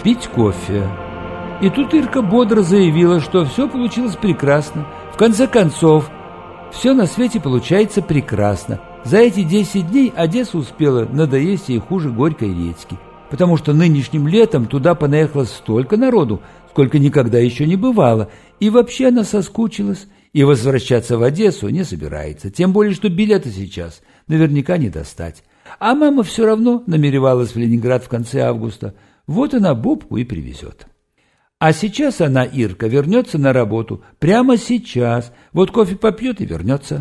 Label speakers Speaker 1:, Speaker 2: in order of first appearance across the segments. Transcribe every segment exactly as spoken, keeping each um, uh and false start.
Speaker 1: пить кофе. И тут Ирка бодро заявила, что все получилось прекрасно. В конце концов, все на свете получается прекрасно. За эти десять дней Одесса успела надоесть ей хуже Горькой редьки, потому что нынешним летом туда понаехало столько народу, сколько никогда еще не бывало, и вообще она соскучилась, и возвращаться в Одессу не собирается, тем более, что билеты сейчас наверняка не достать. А мама все равно намеревалась в Ленинград в конце августа, вот она Бобку и привезет. А сейчас она, Ирка, вернется на работу, прямо сейчас, вот кофе попьет и вернется.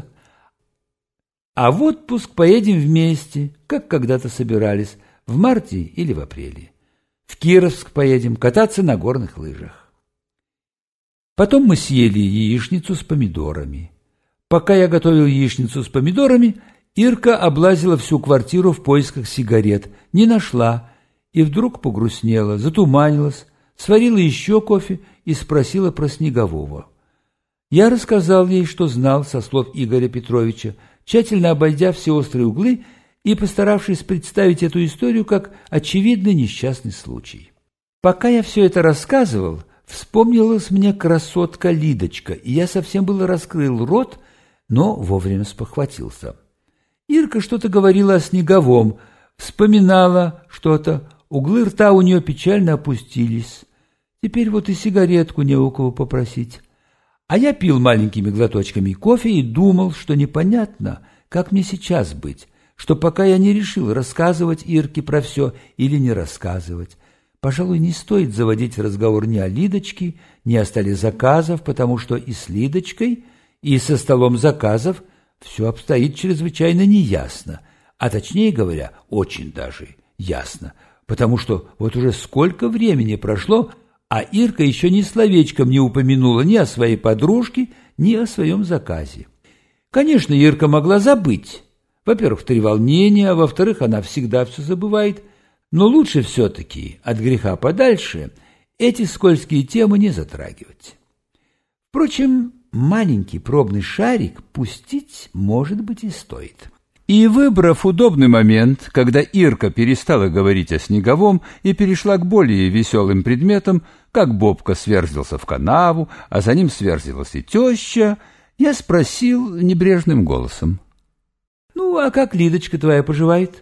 Speaker 1: А в отпуск поедем вместе, как когда-то собирались, в марте или в апреле. В Кировск поедем кататься на горных лыжах. Потом мы съели яичницу с помидорами. Пока я готовил яичницу с помидорами, Ирка облазила всю квартиру в поисках сигарет, не нашла, и вдруг погрустнела, затуманилась, сварила еще кофе и спросила про Снегового. Я рассказал ей, что знал со слов Игоря Петровича, тщательно обойдя все острые углы и постаравшись представить эту историю как очевидный несчастный случай. Пока я все это рассказывал, вспомнилась мне красотка Лидочка, и я совсем было раскрыл рот, но вовремя спохватился. Ирка что-то говорила о Снеговом, вспоминала что-то, углы рта у нее печально опустились. Теперь вот и сигаретку не у кого попросить. А я пил маленькими глоточками кофе и думал, что непонятно, как мне сейчас быть, что пока я не решил, рассказывать Ирке про все или не рассказывать. Пожалуй, не стоит заводить разговор ни о Лидочке, ни о столе заказов, потому что и с Лидочкой, и со столом заказов все обстоит чрезвычайно неясно, а точнее говоря, очень даже ясно, потому что вот уже сколько времени прошло, а Ирка еще ни словечком не упомянула ни о своей подружке, ни о своем заказе. Конечно, Ирка могла забыть. Во-первых, в треволнения, а во-вторых, она всегда все забывает. Но лучше все-таки, от греха подальше, эти скользкие темы не затрагивать. Впрочем, маленький пробный шарик пустить, может быть, и стоит. И, выбрав удобный момент, когда Ирка перестала говорить о Снеговом и перешла к более веселым предметам, как Бобка сверзился в канаву, а за ним сверзилась и теща, я спросил небрежным голосом: «Ну, а как Лидочка твоя поживает?»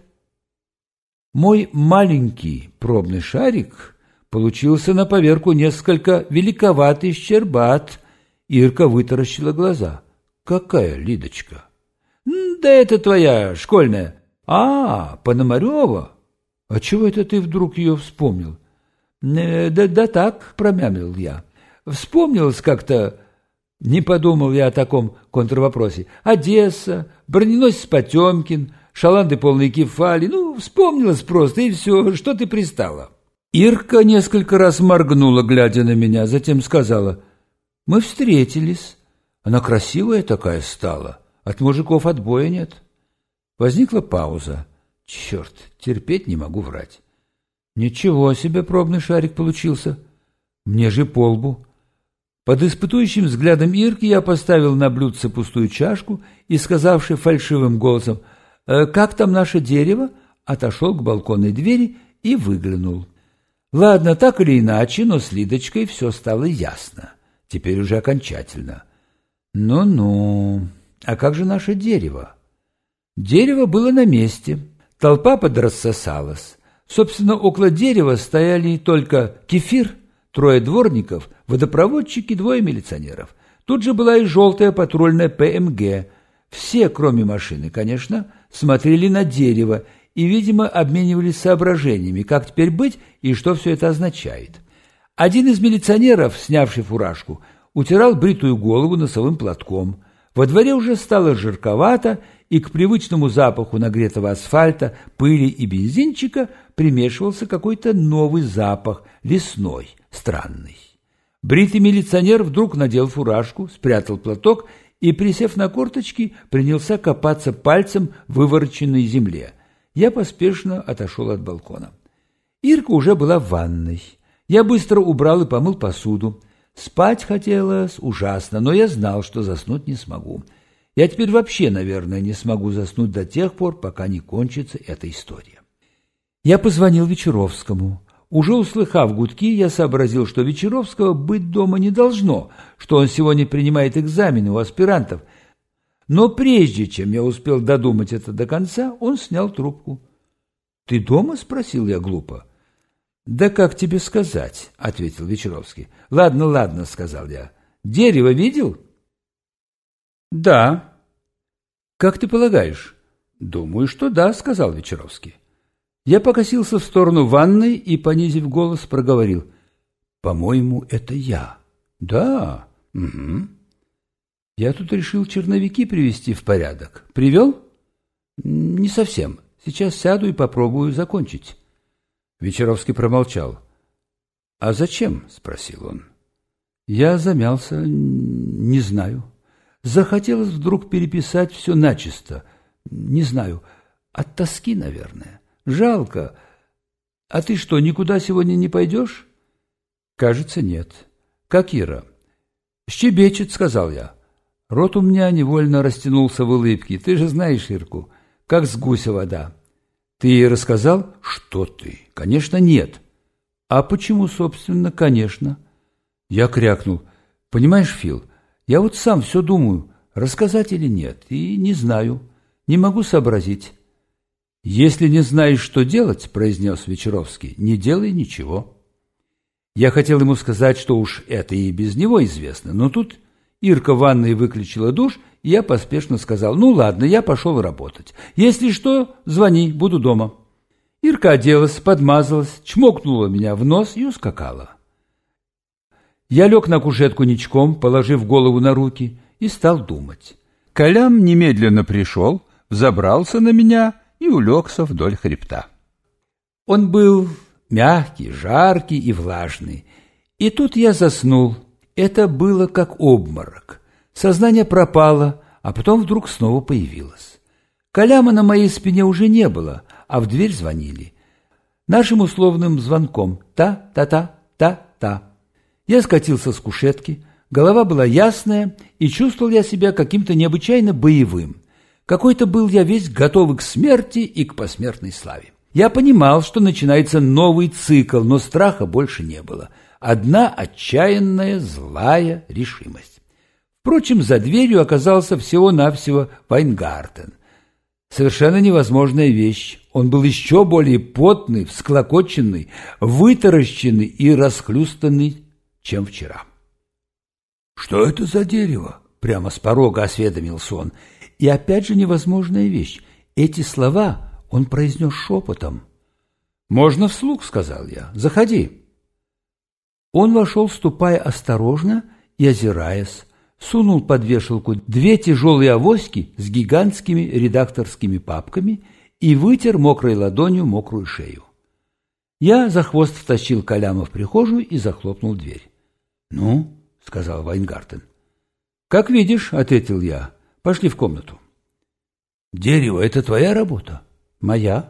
Speaker 1: Мой маленький пробный шарик получился на поверку несколько великоватый щербат. Ирка вытаращила глаза. «Какая Лидочка?» «Да это твоя школьная». «А, Пономарева? А чего это ты вдруг ее вспомнил?» «Да, да так», — промямлил я. «Вспомнилось как-то...» Не подумал я о таком контрвопросе. «Одесса, броненосец Потемкин, шаланды полные кефали. Ну, вспомнилось просто, и все. Что ты пристала?» Ирка несколько раз моргнула, глядя на меня, затем сказала: «Мы встретились. Она красивая такая стала. От мужиков отбоя нет». Возникла пауза. Черт, терпеть не могу врать. Ничего себе пробный шарик получился. Мне же по лбу. Под испытующим взглядом Ирки я поставил на блюдце пустую чашку и, сказавши фальшивым голосом «Как там наше дерево?», отошел к балконной двери и выглянул. Ладно, так или иначе, но с Лидочкой все стало ясно. Теперь уже окончательно. Ну-ну, а как же наше дерево? Дерево было на месте. Толпа подрассосалась. Собственно, около дерева стояли только Кефир, трое дворников, водопроводчики, двое милиционеров. Тут же была и желтая патрульная ПМГ. Все, кроме машины, конечно, смотрели на дерево и, видимо, обменивались соображениями, как теперь быть и что все это означает. Один из милиционеров, снявший фуражку, утирал бритую голову носовым платком. Во дворе уже стало жарковато, и к привычному запаху нагретого асфальта, пыли и бензинчика примешивался какой-то новый запах, лесной, странный. Бритый милиционер вдруг надел фуражку, спрятал платок и, присев на корточки, принялся копаться пальцем в вывороченной земле. Я поспешно отошел от балкона. Ирка уже была в ванной. Я быстро убрал и помыл посуду. Спать хотелось ужасно, но я знал, что заснуть не смогу. Я теперь вообще, наверное, не смогу заснуть до тех пор, пока не кончится эта история. Я позвонил Вечеровскому. Уже услыхав гудки, я сообразил, что Вечеровского быть дома не должно, что он сегодня принимает экзамены у аспирантов. Но прежде чем я успел додумать это до конца, он снял трубку. «Ты дома?» — спросил я глупо. «Да как тебе сказать?» — ответил Вечеровский. «Ладно, ладно», — сказал я. «Дерево видел?» «Да». «Как ты полагаешь?» «Думаю, что да», — сказал Вечеровский. Я покосился в сторону ванной и, понизив голос, проговорил. «По-моему, это я». «Да, угу. Я тут решил черновики привести в порядок. Привел?» «Не совсем. Сейчас сяду и попробую закончить». Вечеровский промолчал. «А зачем?» — спросил он. Я замялся. «Не знаю. Захотелось вдруг переписать все начисто. Не знаю. От тоски, наверное. Жалко. А ты что, никуда сегодня не пойдешь?» «Кажется, нет». «Как Ира?» «Щебечет», — сказал я. Рот у меня невольно растянулся в улыбке. «Ты же знаешь Ирку, как с гуся вода». «Ты ей рассказал?» «Что ты? Конечно, нет». «А почему, собственно, конечно?» Я крякнул. «Понимаешь, Фил, я вот сам все думаю, рассказать или нет, и не знаю, не могу сообразить». «Если не знаешь, что делать, — произнес Вечеровский, — не делай ничего». Я хотел ему сказать, что уж это и без него известно, но тут Ирка в ванной выключила душ, и я поспешно сказал: «Ну ладно, я пошел работать. Если что, звони, буду дома». Ирка оделась, подмазалась, чмокнула меня в нос и ускакала. Я лег на кушетку ничком, положив голову на руки, и стал думать. Колям немедленно пришел, взобрался на меня и улегся вдоль хребта. Он был мягкий, жаркий и влажный. И тут я заснул. Это было как обморок. Сознание пропало, а потом вдруг снова появилось. Коляма на моей спине уже не было, а в дверь звонили. Нашим условным звонком. Та-та-та, та-та. Я скатился с кушетки, голова была ясная, и чувствовал я себя каким-то необычайно боевым. Какой-то был я весь готовый к смерти и к посмертной славе. Я понимал, что начинается новый цикл, но страха больше не было. Одна отчаянная злая решимость. Впрочем, за дверью оказался всего-навсего Вайнгартен. Совершенно невозможная вещь. Он был еще более потный, всклокоченный, вытаращенный и расхлюстанный, чем вчера. «Что это за дерево?» — прямо с порога осведомился он. И опять же невозможная вещь. Эти слова он произнес шепотом. «Можно вслух», — сказал я. «Заходи». Он вошел, ступая осторожно и озираясь, сунул под вешалку две тяжелые авоськи с гигантскими редакторскими папками и вытер мокрой ладонью мокрую шею. Я за хвост втащил Коляма в прихожую и захлопнул дверь. «Ну?» — сказал Вайнгартен. «Как видишь», — ответил я. «Пошли в комнату». «Дерево — это твоя работа?» «Моя».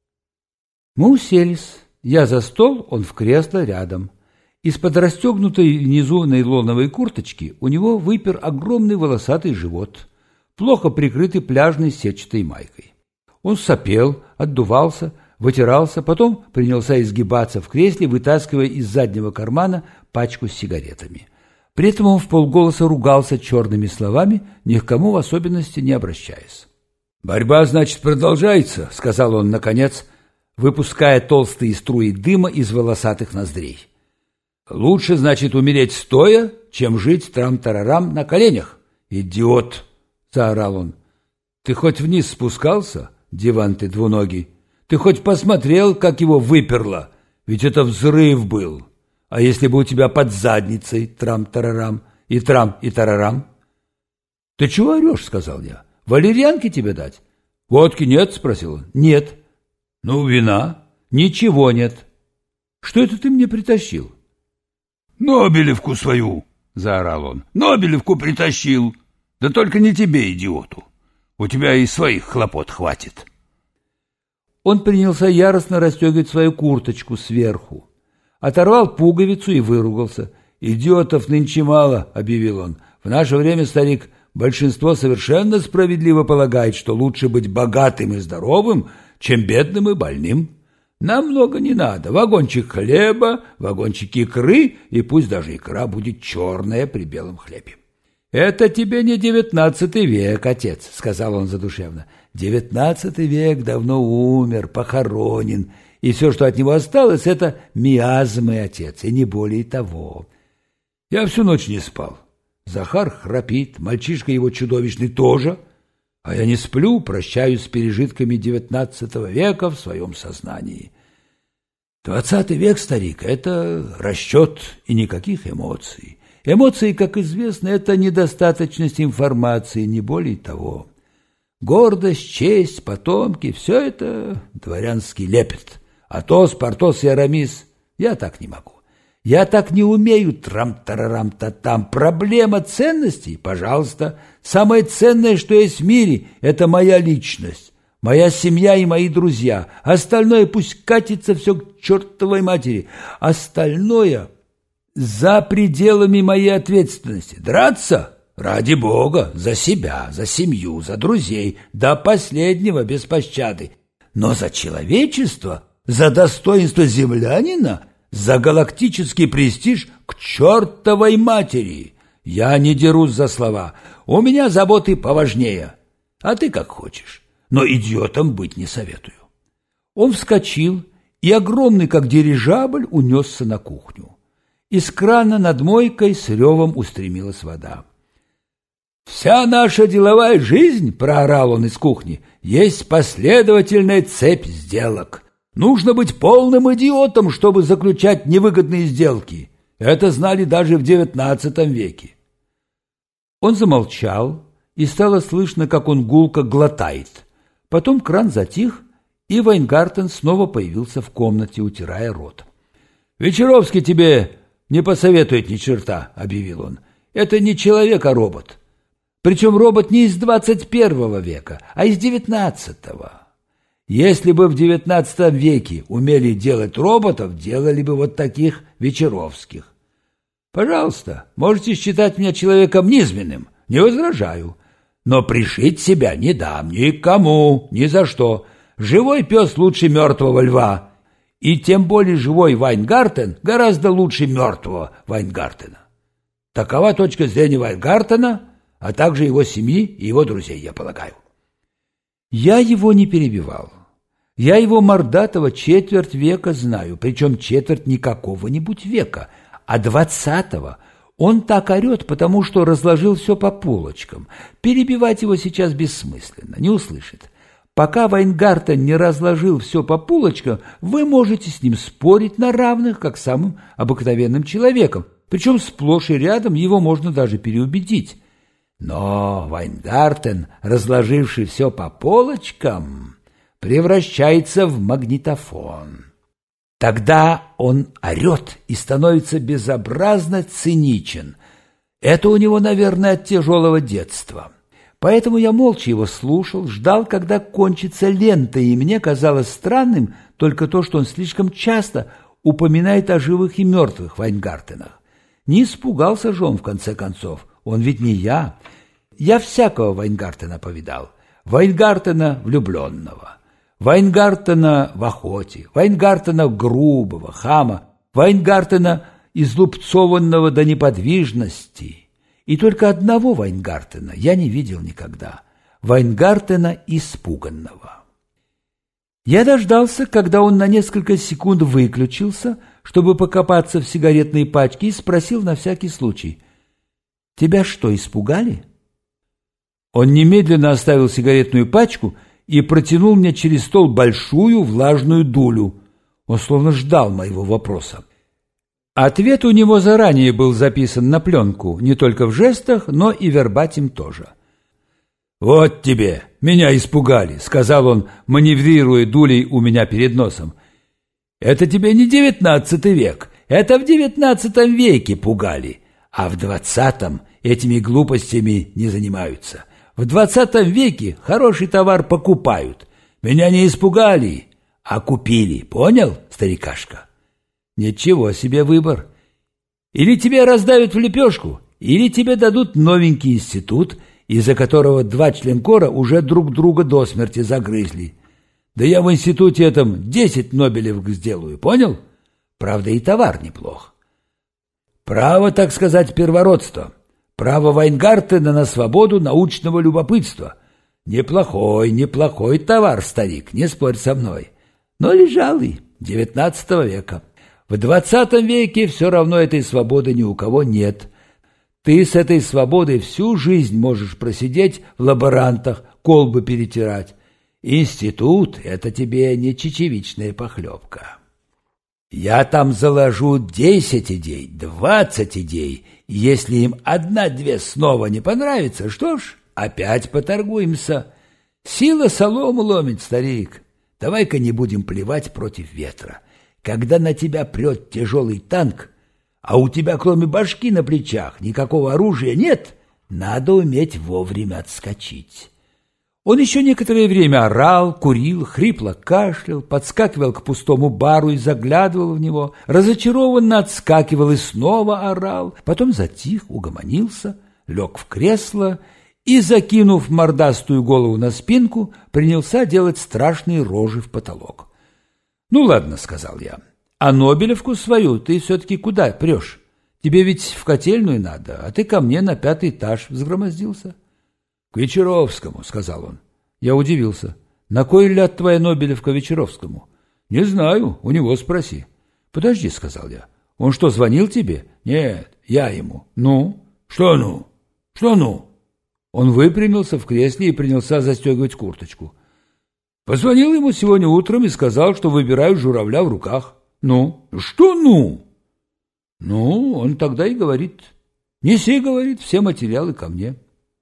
Speaker 1: Мы уселись. Я за стол, он в кресло рядом. Из-под расстегнутой внизу нейлоновой курточки у него выпер огромный волосатый живот, плохо прикрытый пляжной сетчатой майкой. Он сопел, отдувался, вытирался, потом принялся изгибаться в кресле, вытаскивая из заднего кармана пачку с сигаретами. При этом он вполголоса ругался черными словами, ни к кому в особенности не обращаясь. «Борьба, значит, продолжается», — сказал он, наконец, выпуская толстые струи дыма из волосатых ноздрей. «Лучше, значит, умереть стоя, чем жить трам-тарарам на коленях. Идиот!» — заорал он. «Ты хоть вниз спускался, диван ты двуногий? Ты хоть посмотрел, как его выперло? Ведь это взрыв был. А если бы у тебя под задницей трам-тарарам и трам и тарарам?» «Ты чего орешь?» — сказал я. «Валерьянки тебе дать?» «Водки нет?» — спросил он. «Нет». «Ну, вина?» «Ничего нет». «Что это ты мне притащил?»
Speaker 2: «Нобелевку свою!» — заорал он. «Нобелевку притащил! Да только не тебе, идиоту! У тебя и своих хлопот хватит!»
Speaker 1: Он принялся яростно расстегивать свою курточку сверху. Оторвал пуговицу и выругался. «Идиотов нынче мало», — объявил он. «В наше время, старик, большинство совершенно справедливо полагает, что лучше быть богатым и здоровым, чем бедным и больным. Нам много не надо. Вагончик хлеба, вагончик икры, и пусть даже икра будет черная при белом хлебе. «Это тебе не девятнадцатый век, отец», — сказал он задушевно. «Девятнадцатый век давно умер, похоронен, и все, что от него осталось, — это миазмы, отец, и не более того». Я всю ночь не спал. Захар храпит, мальчишка его чудовищный тоже, а я не сплю, прощаюсь с пережитками девятнадцатого века в своем сознании. Двадцатый век, старик, — это расчет и никаких эмоций. Эмоции, как известно, это недостаточность информации, не более того. Гордость, честь, потомки — все это дворянский лепет. Атос, Портос и Арамис — я так не могу. Я так не умею, трам-тарарам-та-там. Проблема ценностей, пожалуйста. Самое ценное, что есть в мире, это моя личность, моя семья и мои друзья. Остальное пусть катится все к чертовой матери. Остальное за пределами моей ответственности. Драться? Ради Бога, за себя, за семью, за друзей, до последнего без пощады. Но за человечество, за достоинство землянина, за галактический престиж к чертовой матери. Я не дерусь за слова. У меня заботы поважнее. А ты как хочешь. Но идиотом быть не советую. Он вскочил и, огромный как дирижабль, унесся на кухню. Из крана над мойкой с ревом устремилась вода. «Вся наша деловая жизнь, — проорал он из кухни, — есть последовательная цепь сделок. Нужно быть полным идиотом, чтобы заключать невыгодные сделки. Это знали даже в девятнадцатом веке». Он замолчал, и стало слышно, как он гулко глотает. Потом кран затих, и Вайнгартен снова появился в комнате, утирая рот. «Вечеровский тебе не посоветует ни черта», — объявил он. «Это не человек, а робот. Причем робот не из двадцать первого века, а из девятнадцатого. Если бы в девятнадцатом веке умели делать роботов, делали бы вот таких Вечеровских. Пожалуйста, можете считать меня человеком низменным, не возражаю. Но пришить себя не дам никому, ни за что. Живой пес лучше мертвого льва. И тем более живой Вайнгартен гораздо лучше мертвого Вайнгартена. Такова точка зрения Вайнгартена, а также его семьи и его друзей, я полагаю. Я его не перебивал. Я его мордатого четверть века знаю, причем четверть не какого-нибудь века, а двадцатого. Он так орет, потому что разложил все по полочкам. Перебивать его сейчас бессмысленно, не услышит. Пока Вайнгартен не разложил все по полочкам, вы можете с ним спорить на равных, как с самым обыкновенным человеком, причем сплошь и рядом его можно даже переубедить. Но Вайнгартен, разложивший все по полочкам, превращается в магнитофон. Тогда он орет и становится безобразно циничен. Это у него, наверное, от тяжелого детства. Поэтому я молча его слушал, ждал, когда кончится лента, и мне казалось странным только то, что он слишком часто упоминает о живых и мертвых Вайнгартенах. Не испугался же он, в конце концов. Он ведь не я. Я всякого Вайнгартена повидал. Вайнгартена влюбленного, Вайнгартена в охоте, Вайнгартена грубого, хама, Вайнгартена излупцованного до неподвижности. И только одного Вайнгартена я не видел никогда. Вайнгартена испуганного. Я дождался, когда он на несколько секунд выключился, чтобы покопаться в сигаретной пачке, и спросил на всякий случай: «Тебя что, испугали?» Он немедленно оставил сигаретную пачку и протянул мне через стол большую влажную дулю. Он словно ждал моего вопроса. Ответ у него заранее был записан на пленку, не только в жестах, но и вербатим тоже. «Вот тебе, меня испугали», — сказал он, маневрируя дулей у меня перед носом. «Это тебе не девятнадцатый век, это в девятнадцатом веке пугали, а в двадцатом этими глупостями не занимаются. В двадцатом веке хороший товар покупают. Меня не испугали, а купили, понял, старикашка? Ничего себе выбор. Или тебе раздавят в лепешку, или тебе дадут новенький институт, из-за которого два членкора уже друг друга до смерти загрызли. Да я в институте этом десять Нобелевок сделаю, понял? Правда, и товар неплох. Право, так сказать, первородства. Право Вайнгартена на свободу научного любопытства. Неплохой, неплохой товар, старик, не спорь со мной. Но лежалый, девятнадцатого века. В двадцатом веке все равно этой свободы ни у кого нет. Ты с этой свободой всю жизнь можешь просидеть в лаборантах, колбы перетирать. Институт — это тебе не чечевичная похлебка. Я там заложу десять идей, двадцать идей, и если им одна-две снова не понравится, что ж, опять поторгуемся. Сила солому ломит, старик. Давай-ка не будем плевать против ветра. Когда на тебя прет тяжелый танк, а у тебя кроме башки на плечах никакого оружия нет, надо уметь вовремя отскочить. Он еще некоторое время орал, курил, хрипло кашлял, подскакивал к пустому бару и заглядывал в него, разочарованно отскакивал и снова орал, потом затих, угомонился, лег в кресло и, закинув мордастую голову на спинку, принялся делать страшные рожи в потолок. «Ну ладно», — сказал я, — «а Нобелевку свою ты все-таки куда прешь? Тебе ведь в котельную надо, а ты ко мне на пятый этаж взгромоздился». «К Вечеровскому», — сказал он. Я удивился. «На кой ляд твоя Нобелевка Вечеровскому?» «Не знаю, у него спроси». «Подожди», — сказал я. «Он что, звонил тебе?» «Нет, я ему». «Ну?» «Что ну? Что ну?» Он выпрямился в кресле и принялся застегивать курточку. «Позвонил ему сегодня утром и сказал, что выбираю журавля в руках». «Ну?» «Что ну?» «Ну, он тогда и говорит. Неси, — говорит, — все материалы ко мне».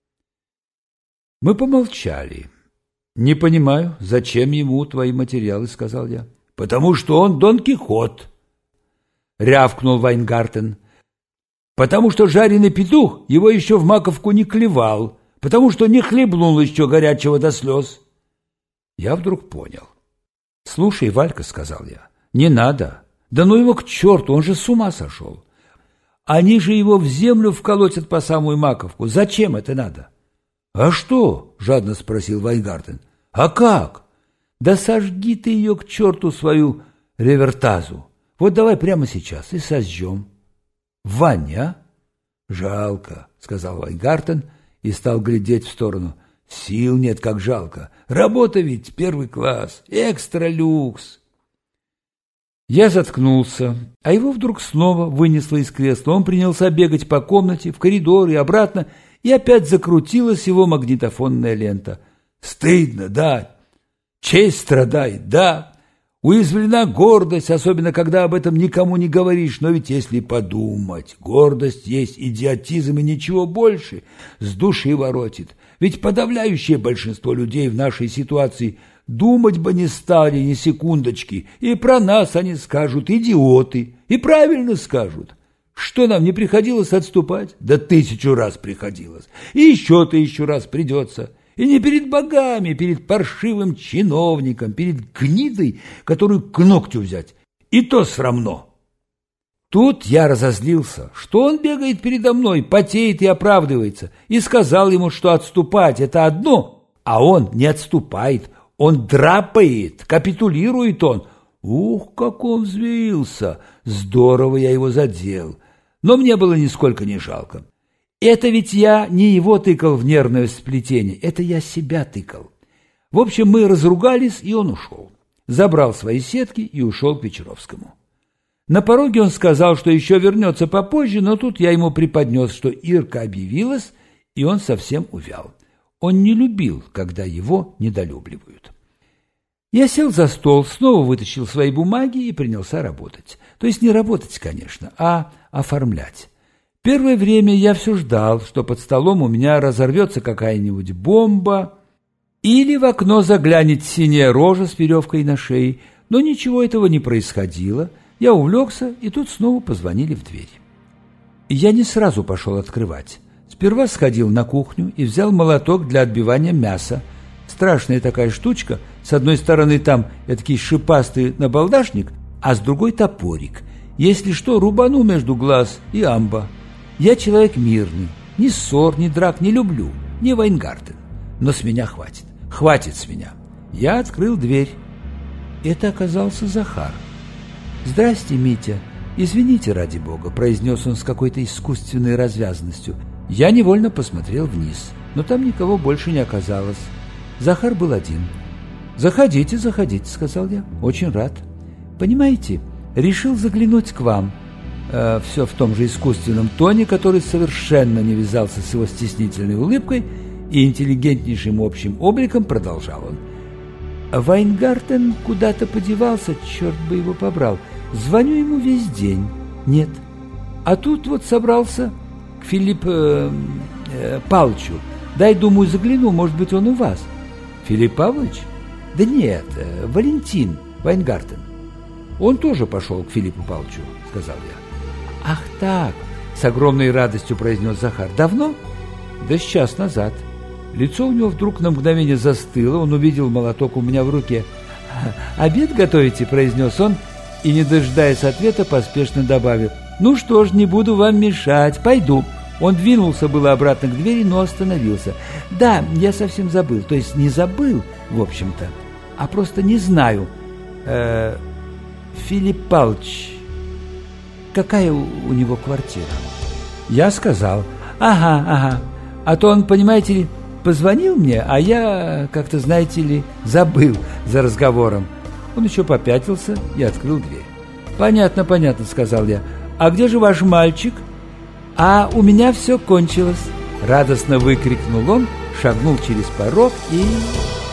Speaker 1: Мы помолчали. «Не понимаю, зачем ему твои материалы, — сказал я». «Потому что он Дон Кихот», — рявкнул Вайнгартен. «Потому что жареный петух его еще в маковку не клевал, потому что не хлебнул еще горячего до слез». Я вдруг понял. «Слушай, Валька, — сказал я, — не надо. Да ну его к черту, он же с ума сошел. Они же его в землю вколотят по самую маковку. Зачем это надо?» «А что?» — жадно спросил Вайнгартен. «А как?» «Да сожги ты ее к черту, свою ревертазу. Вот давай прямо сейчас и сожжем». «В ванне, а?» «Жалко», — сказал Вайнгартен и стал глядеть в сторону. «Сил нет, как жалко. Работа ведь первый класс, экстра-люкс». Я заткнулся, а его вдруг снова вынесло из кресла. Он принялся бегать по комнате, в коридор и обратно, и опять закрутилась его магнитофонная лента. «Стыдно, да. Честь страдает, да. Уязвлена гордость, особенно когда об этом никому не говоришь. Но ведь если подумать, гордость есть идиотизм и ничего больше, с души воротит. Ведь подавляющее большинство людей в нашей ситуации думать бы не стали ни секундочки, и про нас они скажут идиоты, и правильно скажут. Что нам не приходилось отступать? Да тысячу раз приходилось. И еще тысячу раз придется. И не перед богами, перед паршивым чиновником, перед гнидой, которую к ногтю взять. И то срамно. Тут я разозлился, что он бегает передо мной, потеет и оправдывается, и сказал ему, что отступать — это одно, а он не отступает, он драпает, капитулирует он. Ух, как он взвился! Здорово я его задел. Но мне было нисколько не жалко. Это ведь я не его тыкал в нервное сплетение, это я себя тыкал. В общем, мы разругались, и он ушел. Забрал свои сетки и ушел к Вечеровскому. На пороге он сказал, что еще вернется попозже, но тут я ему преподнес, что Ирка объявилась, и он совсем увял. Он не любил, когда его недолюбливают. Я сел за стол, снова вытащил свои бумаги и принялся работать. То есть не работать, конечно, а оформлять. Первое время я все ждал, что под столом у меня разорвется какая-нибудь бомба или в окно заглянет синяя рожа с веревкой на шее, но ничего этого не происходило. Я увлекся, и тут снова позвонили в дверь. Я не сразу пошел открывать. Сперва сходил на кухню и взял молоток для отбивания мяса. Страшная такая штучка. С одной стороны там этакий шипастый набалдашник, а с другой топорик. Если что, рубану между глаз и амба. Я человек мирный. Ни ссор, ни драк не люблю. Не Вайнгартен. Но с меня хватит. Хватит с меня. Я открыл дверь. Это оказался Захар. «Здрасте, Митя. Извините, ради бога», — произнес он с какой-то искусственной развязностью. Я невольно посмотрел вниз, но там никого больше не оказалось. Захар был один. «Заходите, заходите», — сказал я. «Очень рад. Понимаете, решил заглянуть к вам». Э, все в том же искусственном тоне, который совершенно не вязался с его стеснительной улыбкой, и интеллигентнейшим общим обликом продолжал он. «Вайнгартен куда-то подевался, черт бы его побрал. Звоню ему весь день. Нет. А тут вот собрался к Филиппу э, э, Павловичу. Дай, думаю, загляну, может быть, он у вас». «Филипп Павлович?» «Да нет, э, Валентин Вайнгартен. Он тоже пошел к Филиппу Павловичу», — сказал я. «Ах так!» — с огромной радостью произнес Захар. «Давно?» «Да с час назад». Лицо у него вдруг на мгновение застыло, он увидел молоток у меня в руке. «Обед готовите?» — произнес он, и, не дожидаясь ответа, поспешно добавил. «Ну что ж, не буду вам мешать, пойду». Он двинулся было обратно к двери, но остановился. «Да, я совсем забыл, то есть не забыл, в общем-то, а просто не знаю. Э, Филипп Павлович, какая у, у него квартира?» Я сказал: «Ага, ага, а то он, понимаете ли, позвонил мне, а я, как-то, знаете ли, забыл за разговором». Он еще попятился и открыл дверь. «Понятно, понятно», — сказал я. «А где же ваш мальчик?» «А у меня все кончилось», — радостно выкрикнул он, шагнул через порог и